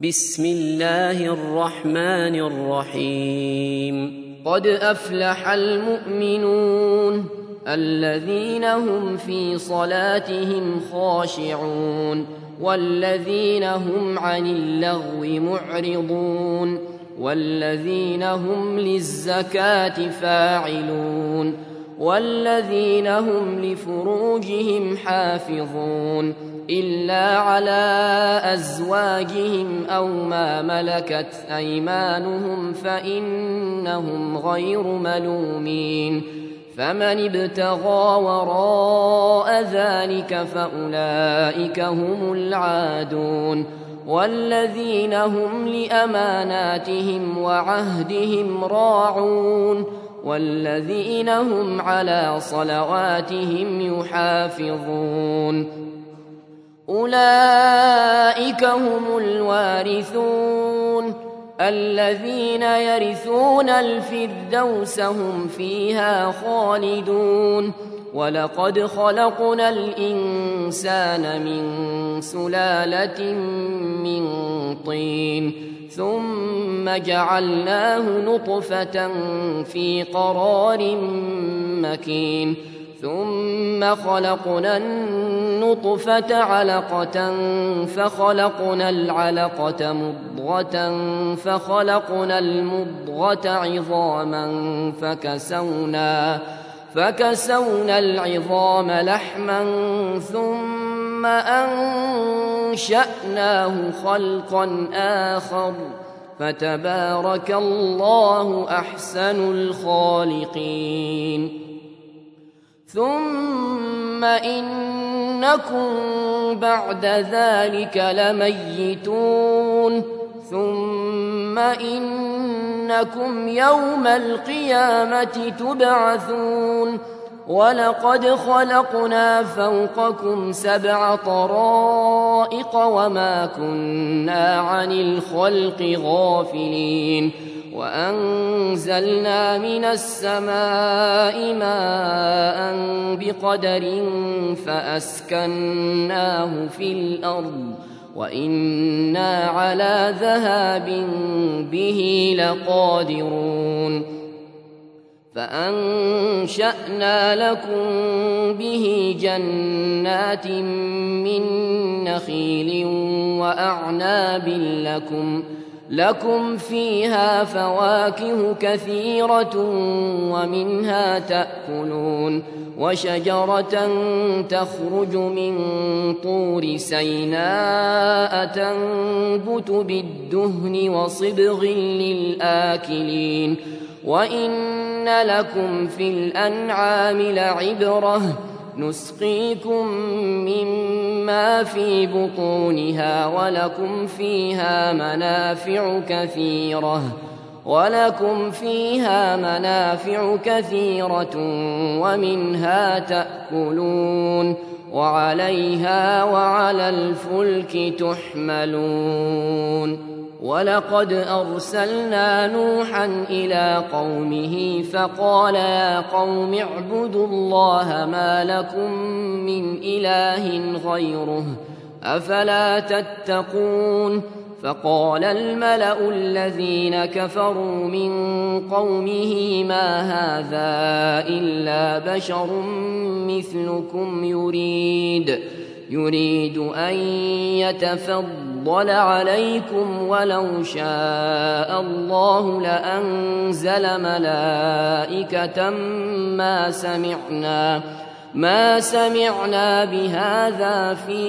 بسم الله الرحمن الرحيم. قد أفلح المؤمنون الذين هم في صلاتهم خاشعون والذين هم عن اللغو معرضون والذين هم للزكاة فاعلون والذين هم لفروجهم حافظون إلا على أزواجهم أو ما ملكت أيمانهم فإنهم غير ملومين، فمن ابتغى وراء ذلك فأولئك هم العادون. والذين هم لأماناتهم وعهدهم راعون والذين هم على صلواتهم يحافظون. أولئك هم الوارثون الذين يرثون الفردوس هم فيها خالدون. ولقد خلقنا الإنسان من سلالة من طين ثم جعلناه نطفة في قرار مكين ثم خلقنا النطفة علقة فخلقنا العلقة مضغة فخلقنا المضغة عظاما فكسونا العظام لحما ثم أنشأناه خلقا آخر فتبارك الله أحسن الخالقين. ثم إنكم بعد ذلك لميتون ثم إنكم يوم القيامة تبعثون. ولقد خلقنا فوقكم 7 طرائق وما كنا عن الخلق غافلين وأنزلنا من السماء ماء بقدر فأسكناه في الأرض وإنا على ذهاب به لقادرون. فأنشأنا لكم به جنات من نخيل وأعناب لكم فيها فواكه كثيرة ومنها تأكلون. وشجرة تخرج من طور سيناء تنبت بالدهن وصبغ للآكلين. وإن لكم في الأنعام لعبرة نسقيكم مما في بطونها ولكم فيها منافع كثيرة ومنها تأكلون وعليها وعلى الفلك تحملون. ولقد أرسلنا نوحا إلى قومه فقال يا قوم اعبدوا الله ما لكم من إله غيره أفلا تتقون. فقال الملأ الذين كفروا من قومه ما هذا إلا بشر مثلكم يريد أن يتفضل عليكم ولو شاء الله لأنزل ملائكة ما سمعنا بهذا في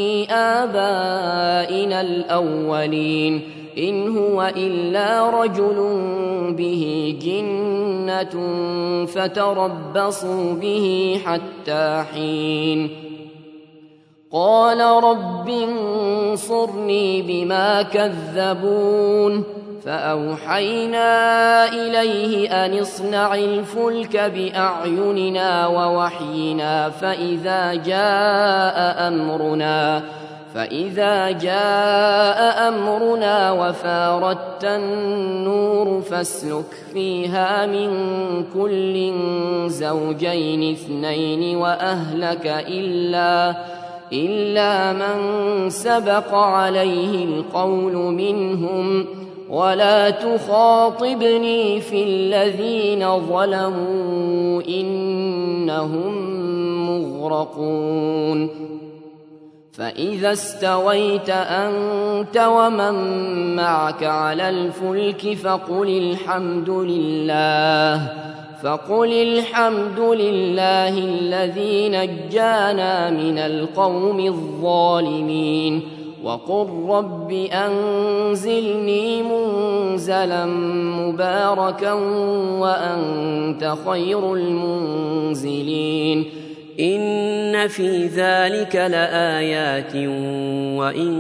آبائنا الأولين إن هو إلا رجل به جنة فتربصوا به حتى حين. قال رب انصرني بما كذبون. فأوحينا إليه أن اصنع الفلك بأعيننا ووحينا فإذا جاء أمرنا وفاردت النور فاسلك فيها من كل زوجين 2 وأهلك إلا من سبق عليه القول منهم ولا تخاطبني في الذين ظلموا إنهم مغرقون فإذا استويت أنت ومن معك على الفلك فقل الحمد لله الذي نجانا من القوم الظالمين وقل رب أنزلني منزلا مباركا وأنت خير المنزلين إن في ذلك لآيات وإن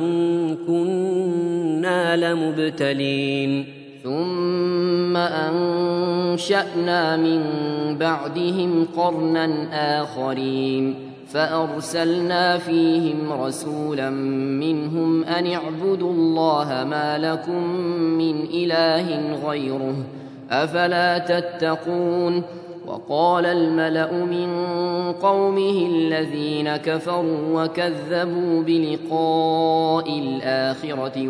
كنا لمبتلين ثم أنشأنا من بعدهم قرنا آخرين فأرسلنا فيهم رسولا منهم أن اعبدوا الله ما لكم من إله غيره أفلا تتقون وقال الملأ من قومه الذين كفروا وكذبوا بلقاء الآخرة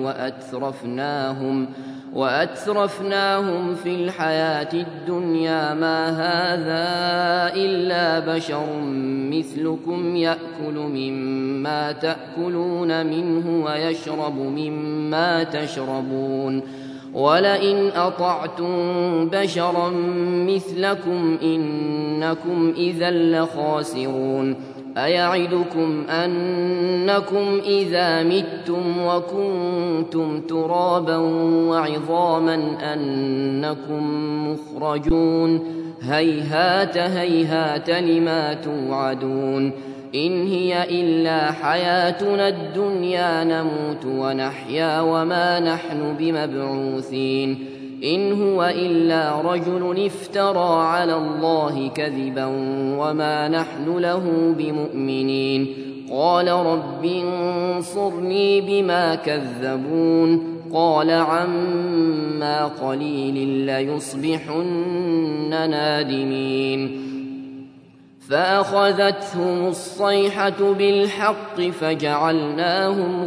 وأترفناهم في الحياة الدنيا ما هذا إلا بشر مثلكم يأكل مما تأكلون منه ويشرب مما تشربون ولئن أطعتم بشرا مثلكم إنكم إذا لخاسرون أيعدكم أنكم إذا متم وكنتم ترابا وعظاما أنكم مخرجون هيهات هيهات لما توعدون إن هي إلا حياتنا الدنيا نموت ونحيا وما نحن بمبعوثين إن هو إلا رجل افترى على الله كذبا وما نحن له بمؤمنين قال رب انصرني بما كذبون قال عما قليل ليصبحن نادمين فأخذتهم الصيحة بالحق فجعلناهم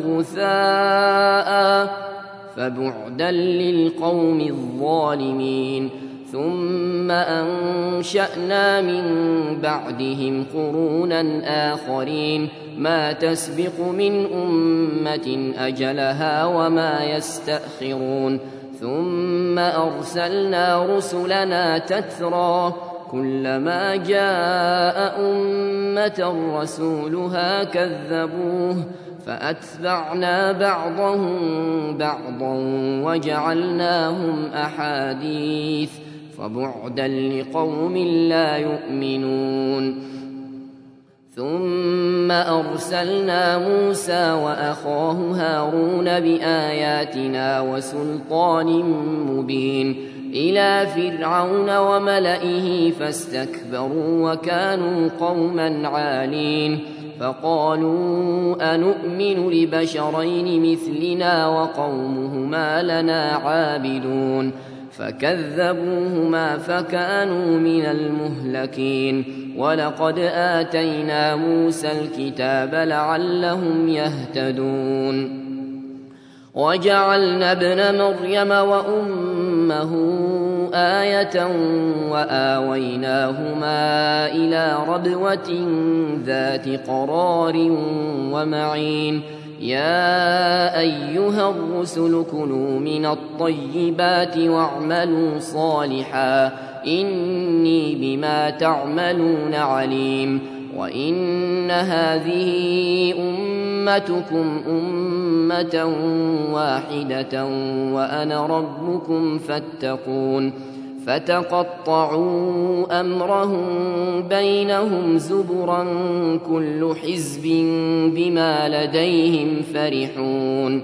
غثاء فبعدا للقوم الظالمين ثم أنشأنا من بعدهم قرونا آخرين ما تسبق من أمة أجلها وما يستأخرون ثم أرسلنا رسلنا تترى كلما جاء أمة رسولها كذبوه فأتبعنا بعضهم بعضا وجعلناهم أحاديث فبعدا لقوم لا يؤمنون ثم أرسلنا موسى وأخاه هارون بآياتنا وسلطان مبين إلى فرعون وملئه فاستكبروا وكانوا قوما عالين فقالوا أنؤمن لبشرين مثلنا وقومهما لنا عابدون فكذبوهما فكانوا من المهلكين ولقد آتينا موسى الكتاب لعلهم يهتدون وجعلنا ابن مريم وأمه آية وآويناهما إلى ربوة ذات قرار ومعين يا أيها الرسل كلوا من الطيبات واعملوا صالحا إني بما تعملون عليم وإن هذه أمتكم أمة واحدة وأنا ربكم فاتقون فتقطعوا أمرهم بينهم زبرا كل حزب بما لديهم فرحون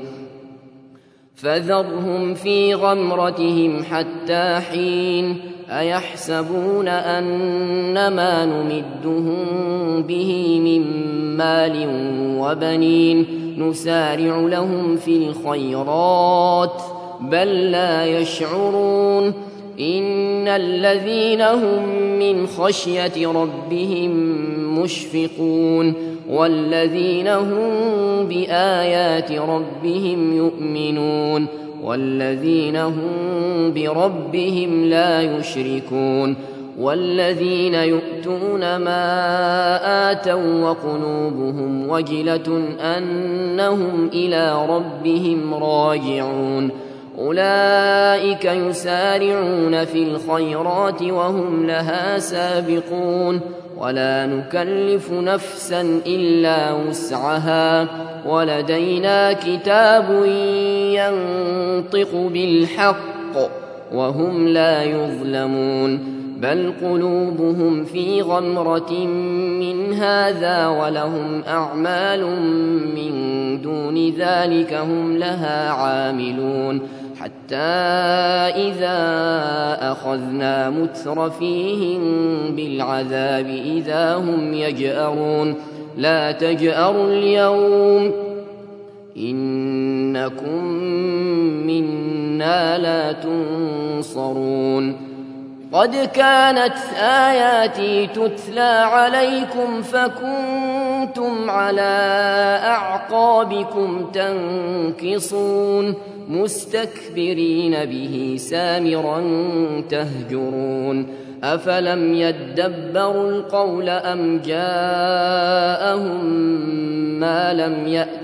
فذرهم في غمرتهم حتى حين أيحسبون أنما نمدهم به من مال وبنين نسارع لهم في الخيرات بل لا يشعرون إن الذين هم من خشية ربهم مشفقون والذين هم بآيات ربهم يؤمنون والذين هم بربهم لا يشركون والذين يؤتون ما آتوا وقلوبهم وجلة أنهم إلى ربهم راجعون أولئك يسارعون في الخيرات وهم لها سابقون ولا نكلف نفسا إلا وسعها ولدينا كتاب ينطق بالحق وهم لا يظلمون بل قلوبهم في غمرة من هذا ولهم أعمال من دون ذلك هم لها عاملون حتى إذا أخذنا مترفيهم بالعذاب إذا هم يجأرون لا تجأروا اليوم إنكم منا لا تنصرون قد كانت آياتي تتلى عليكم فكنتم على أعقابكم تنكصون مستكبرين به سامرا تهجرون أفلم يدبروا القول أم جاءهم ما لم يأت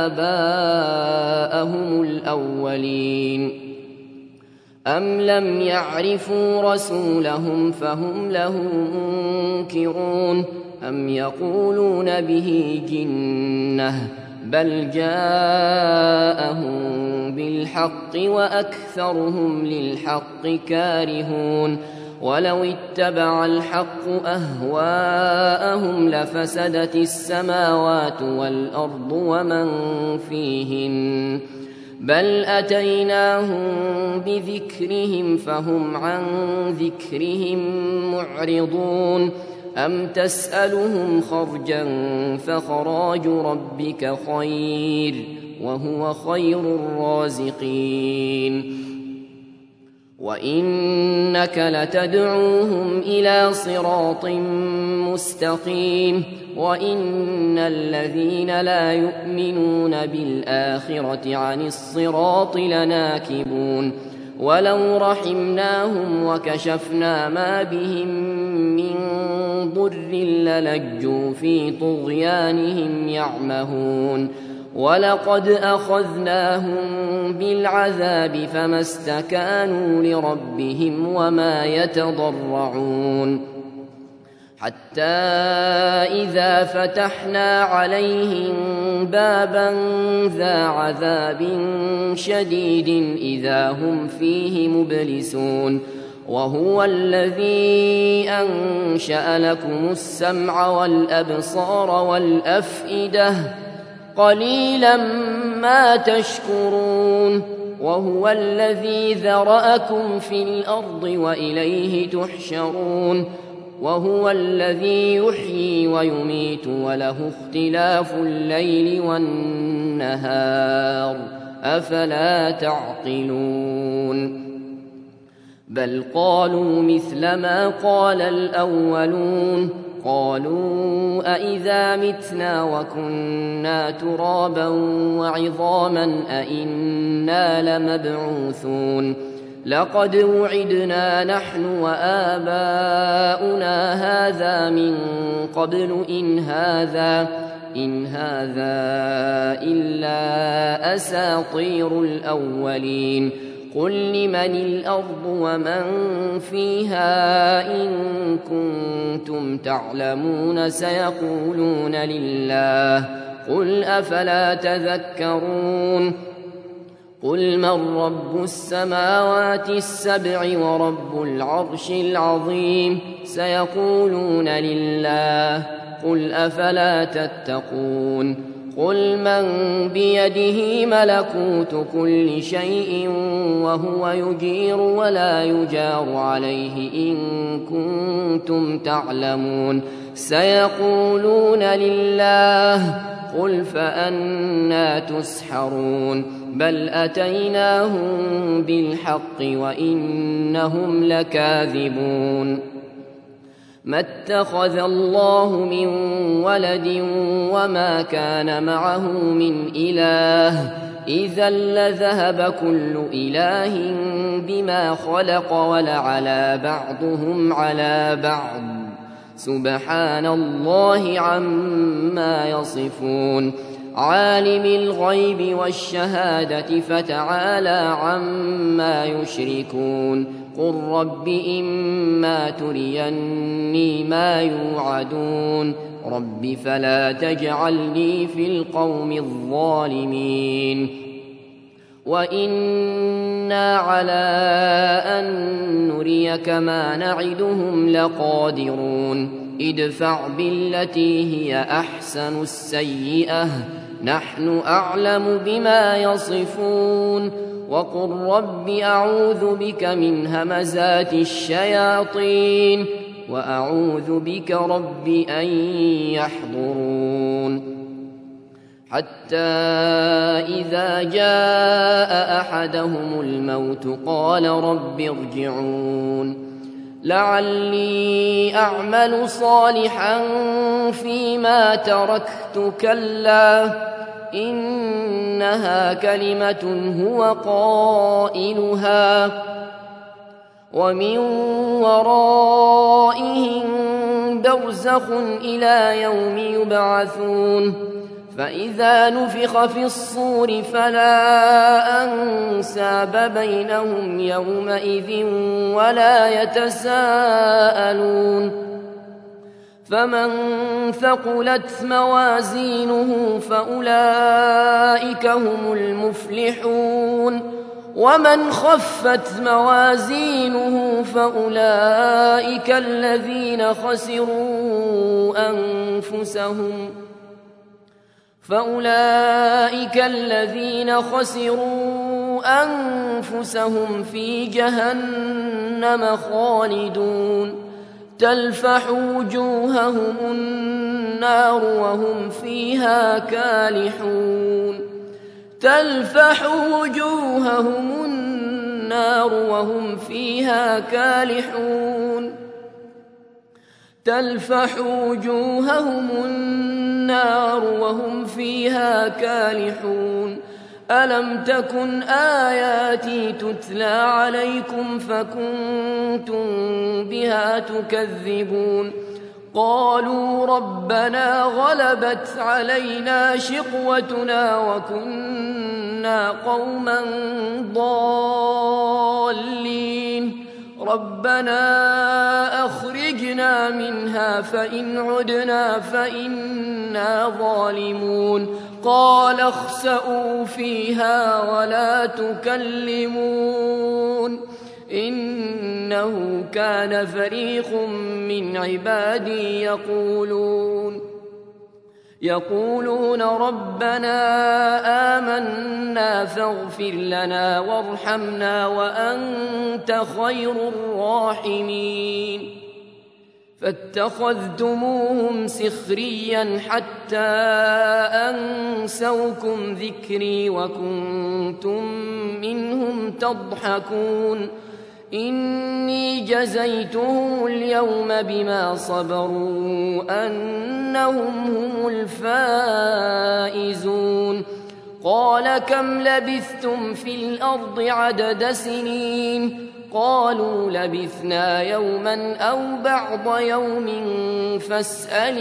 آباءهم الأولين أم لم يعرفوا رسولهم فهم له منكرون أم يقولون به جنة بل جاءهم بالحق وأكثرهم للحق كارهون ولو اتبع الحق أهواءهم لفسدت السماوات والأرض ومن فيهن بل أتيناهم بذكرهم فهم عن ذكرهم معرضون أم تسألهم خرجا فخراج ربك خير وهو خير الرازقين وإنك لتدعوهم إلى صراط مستقيم وإن الذين لا يؤمنون بالآخرة عن الصراط لناكبون ولو رحمناهم وكشفنا ما بهم من ضر للجوا في طغيانهم يعمهون ولقد أخذناهم بالعذاب فما استكانوا لربهم وما يتضرعون حتى إذا فتحنا عليهم بابا ذا عذاب شديد إذا هم فيه مبلسون وهو الذي أنشأ لكم السمع والأبصار والأفئدة قليلا ما تشكرون وهو الذي ذرأكم في الأرض وإليه تحشرون وهو الذي يحيي ويميت وله اختلاف الليل والنهار أفلا تعقلون بل قالوا مثل ما قال الأولون قالوا أإذا متنا وكنا ترابا وعظاما أإنا لمبعوثون لقد وعدنا نحن وآباؤنا هذا من قبل إن هذا إلا أساطير الأولين قل لمن الأرض ومن فيها إن كنتم تعلمون سيقولون لله قل أفلا تذكرون قل من رب السماوات السبع ورب العرش العظيم سيقولون لله قل أفلا تتقون قل من بيده ملكوت كل شيء وهو يجير ولا يجار عليه إن كنتم تعلمون سيقولون لله قل فأنى تسحرون بل أتيناهم بالحق وإنهم لكاذبون ما اتخذ الله من ولد وما كان معه من إله إذا لذهب كل إله بما خلق ولعلى بعضهم على بعض سبحان الله عما يصفون عالم الغيب والشهادة فتعالى عما يشركون قل رب إما تريني ما يوعدون رب فلا تجعلني في القوم الظالمين وإنا على أن نريك ما نعدهم لقادرون ادفع بالتي هي أحسن السيئة نحن أعلم بما يصفون وقل رب أعوذ بك من همزات الشياطين وأعوذ بك رب أن يحضرون حتى إذا جاء أحدهم الموت قال رب ارجعون لعلي أعمل صالحا فيما تركت كلا إنها كلمة هو قائلها ومن ورائهم برزخ إلى يوم يبعثون فإذا نفخ في الصور فلا أنساب بينهم يومئذ ولا يتساءلون فمن ثقلت موازينه فأولئك هم المفلحون ومن خفت موازينه فأولئك الذين خسروا أنفسهم في جهنم خالدون تلفح وجوههم النار وهم فيها كالحون ألم تكن آياتي تتلى عليكم فكنتم بها تكذبون قالوا ربنا غلبت علينا شقوتنا وكنا قوما ضالين ربنا أخرجنا منها فإن عدنا فإنا ظالمون قال اخسئوا فيها ولا تكلمون إنه كان فريق من عبادي يقولون ربنا آمنا فاغفر لنا وارحمنا وأنت خير الراحمين فاتخذتموهم سخريا حتى أنسوكم ذكري وكنتم منهم تضحكون إني جزيتهم اليوم بما صبروا أنهم هم الفائزون قال كم لبثتم في الأرض عدد سنين قالوا لبثنا يوما أو بعض يوم فاسأل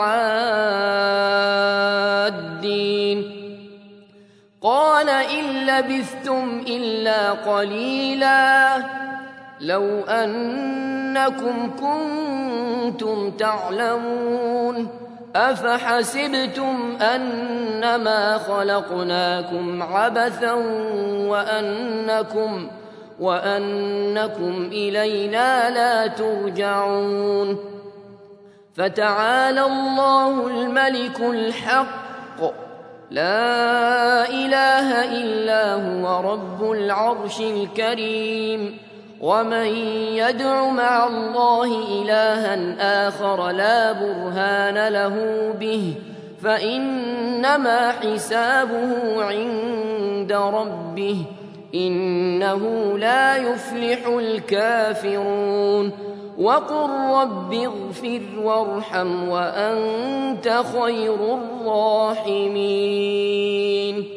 العادين قال إن لبثتم إلا قليلا لو أنكم كنتم تعلمون أفحسبتم أنما خلقناكم عبثا وأنكم إلينا لا ترجعون فتعالى الله الملك الحق لا إله إلا هو رب العرش الكريم ومن يدع مع الله إلها آخر لا برهان له به فإنما حسابه عند ربه إنه لا يفلح الكافرون وقل رب اغفر وارحم وأنت خير الراحمين